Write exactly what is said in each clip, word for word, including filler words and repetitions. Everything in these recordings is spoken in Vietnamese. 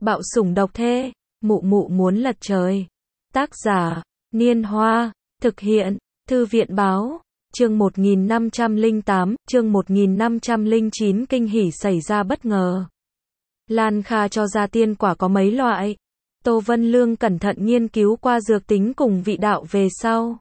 Bạo sủng độc thê, mụ mụ muốn lật trời. Tác giả, Niên Hoa, thực hiện, Thư viện báo, chương một nghìn năm trăm lẻ tám, chương một nghìn năm trăm lẻ chín kinh hỉ xảy ra bất ngờ. Lan Kha cho ra tiên quả có mấy loại. Tô Vân Lương cẩn thận nghiên cứu qua dược tính cùng vị đạo về sau.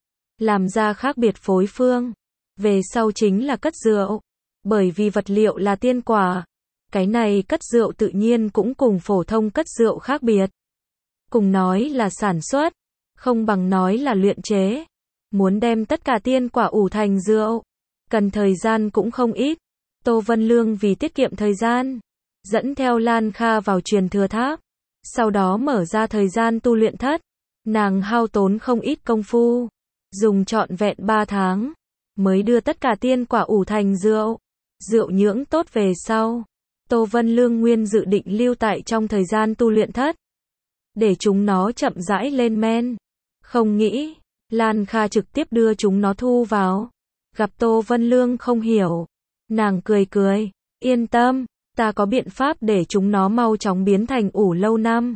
Làm ra khác biệt phối phương. Về sau chính là cất rượu. Bởi vì vật liệu là tiên quả. Cái này cất rượu tự nhiên cũng cùng phổ thông cất rượu khác biệt. Cùng nói là sản xuất, không bằng nói là luyện chế. Muốn đem tất cả tiên quả ủ thành rượu, cần thời gian cũng không ít. Tô Vân Lương vì tiết kiệm thời gian, dẫn theo Lan Kha vào truyền thừa tháp. Sau đó mở ra thời gian tu luyện thất. Nàng hao tốn không ít công phu, dùng trọn vẹn ba tháng, mới đưa tất cả tiên quả ủ thành rượu. Rượu nhưỡng tốt về sau, Tô Vân Lương nguyên dự định lưu tại trong thời gian tu luyện thất, để chúng nó chậm rãi lên men. Không nghĩ, Lan Kha trực tiếp đưa chúng nó thu vào. Gặp Tô Vân Lương không hiểu, nàng cười cười, yên tâm, ta có biện pháp để chúng nó mau chóng biến thành ủ lâu năm.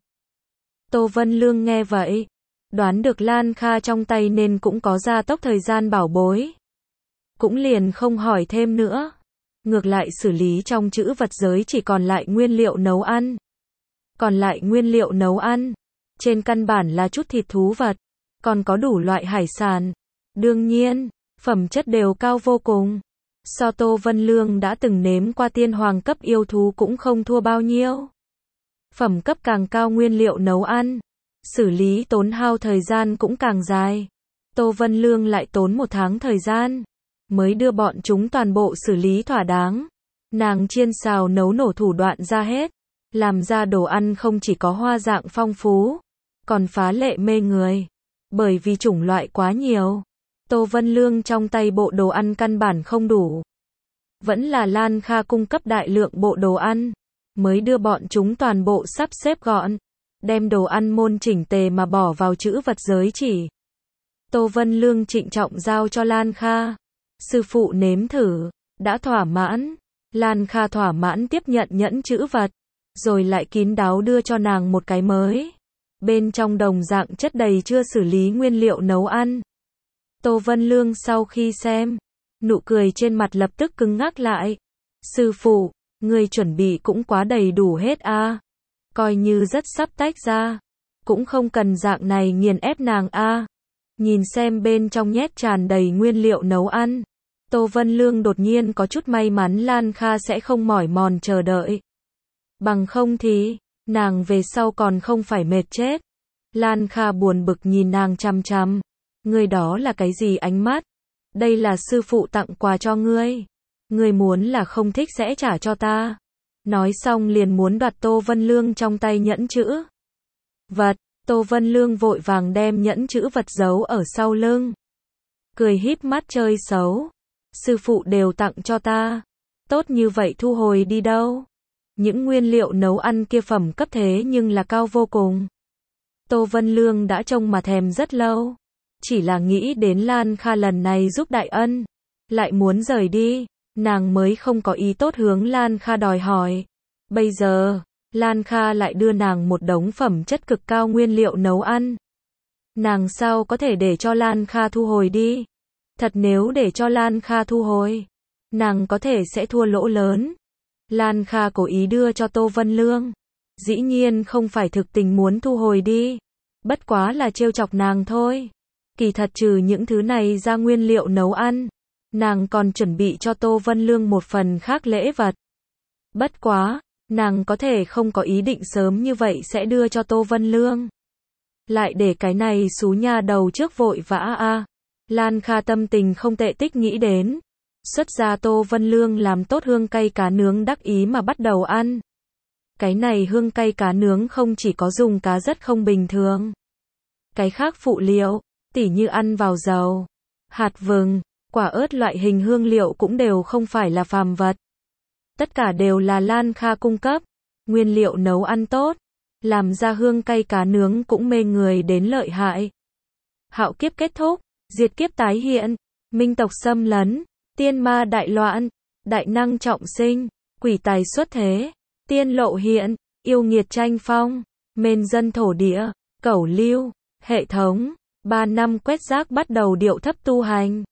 Tô Vân Lương nghe vậy, đoán được Lan Kha trong tay nên cũng có gia tốc thời gian bảo bối. Cũng liền không hỏi thêm nữa. Ngược lại xử lý trong trữ vật giới chỉ còn lại nguyên liệu nấu ăn. Còn lại nguyên liệu nấu ăn, trên căn bản là chút thịt thú vật, còn có đủ loại hải sản. Đương nhiên, phẩm chất đều cao vô cùng. So Tô Vân Lương đã từng nếm qua tiên hoàng cấp yêu thú cũng không thua bao nhiêu. Phẩm cấp càng cao nguyên liệu nấu ăn, xử lý tốn hao thời gian cũng càng dài. Tô Vân Lương lại tốn một tháng thời gian, mới đưa bọn chúng toàn bộ xử lý thỏa đáng. Nàng chiên xào nấu nổ thủ đoạn ra hết, làm ra đồ ăn không chỉ có hoa dạng phong phú, còn phá lệ mê người. Bởi vì chủng loại quá nhiều, Tô Vân Lương trong tay bộ đồ ăn căn bản không đủ. Vẫn là Lan Kha cung cấp đại lượng bộ đồ ăn, mới đưa bọn chúng toàn bộ sắp xếp gọn, đem đồ ăn môn chỉnh tề mà bỏ vào trữ vật giới chỉ. Tô Vân Lương trịnh trọng giao cho Lan Kha. Sư phụ nếm thử, đã thỏa mãn. Lan Kha thỏa mãn tiếp nhận nhẫn trữ vật, rồi lại kín đáo đưa cho nàng một cái mới. Bên trong đồng dạng chất đầy chưa xử lý nguyên liệu nấu ăn. Tô Vân Lương sau khi xem, nụ cười trên mặt lập tức cứng ngắc lại. Sư phụ, người chuẩn bị cũng quá đầy đủ hết a. À. Coi như rất sắp tách ra, cũng không cần dạng này nghiền ép nàng a. À. Nhìn xem bên trong nhét tràn đầy nguyên liệu nấu ăn, Tô Vân Lương đột nhiên có chút may mắn Lan Kha sẽ không mỏi mòn chờ đợi. Bằng không thì, nàng về sau còn không phải mệt chết. Lan Kha buồn bực nhìn nàng chằm chằm. Ngươi đó là cái gì ánh mắt? Đây là sư phụ tặng quà cho ngươi. Ngươi muốn là không thích sẽ trả cho ta. Nói xong liền muốn đoạt Tô Vân Lương trong tay nhẫn chữ vật. Tô Vân Lương vội vàng đem nhẫn chữ vật giấu ở sau lưng. Cười híp mắt chơi xấu. Sư phụ đều tặng cho ta. Tốt như vậy thu hồi đi đâu? Những nguyên liệu nấu ăn kia phẩm cấp thế nhưng là cao vô cùng. Tô Vân Lương đã trông mà thèm rất lâu. Chỉ là nghĩ đến Lan Kha lần này giúp đại ân, lại muốn rời đi, nàng mới không có ý tốt hướng Lan Kha đòi hỏi. Bây giờ, Lan Kha lại đưa nàng một đống phẩm chất cực cao nguyên liệu nấu ăn. Nàng sao có thể để cho Lan Kha thu hồi đi? Thật nếu để cho Lan Kha thu hồi, nàng có thể sẽ thua lỗ lớn. Lan Kha cố ý đưa cho Tô Vân Lương. Dĩ nhiên không phải thực tình muốn thu hồi đi. Bất quá là trêu chọc nàng thôi. Kỳ thật trừ những thứ này ra nguyên liệu nấu ăn, nàng còn chuẩn bị cho Tô Vân Lương một phần khác lễ vật. Bất quá, nàng có thể không có ý định sớm như vậy sẽ đưa cho Tô Vân Lương. Lại để cái này xú nha đầu trước vội vã a. À. Lan Kha tâm tình không tệ tích nghĩ đến. Xuất ra Tô Vân Lương làm tốt hương cay cá nướng đắc ý mà bắt đầu ăn. Cái này hương cay cá nướng không chỉ có dùng cá rất không bình thường. Cái khác phụ liệu, tỉ như ăn vào dầu, hạt vừng, quả ớt loại hình hương liệu cũng đều không phải là phàm vật. Tất cả đều là Lan Kha cung cấp. Nguyên liệu nấu ăn tốt, làm ra hương cay cá nướng cũng mê người đến lợi hại. Hạo kiếp kết thúc, diệt kiếp tái hiện, minh tộc xâm lấn, tiên ma đại loạn, đại năng trọng sinh, quỷ tài xuất thế, tiên lộ hiện, yêu nghiệt tranh phong, mên dân thổ địa, cẩu lưu, hệ thống, ba năm quét rác bắt đầu điệu thấp tu hành.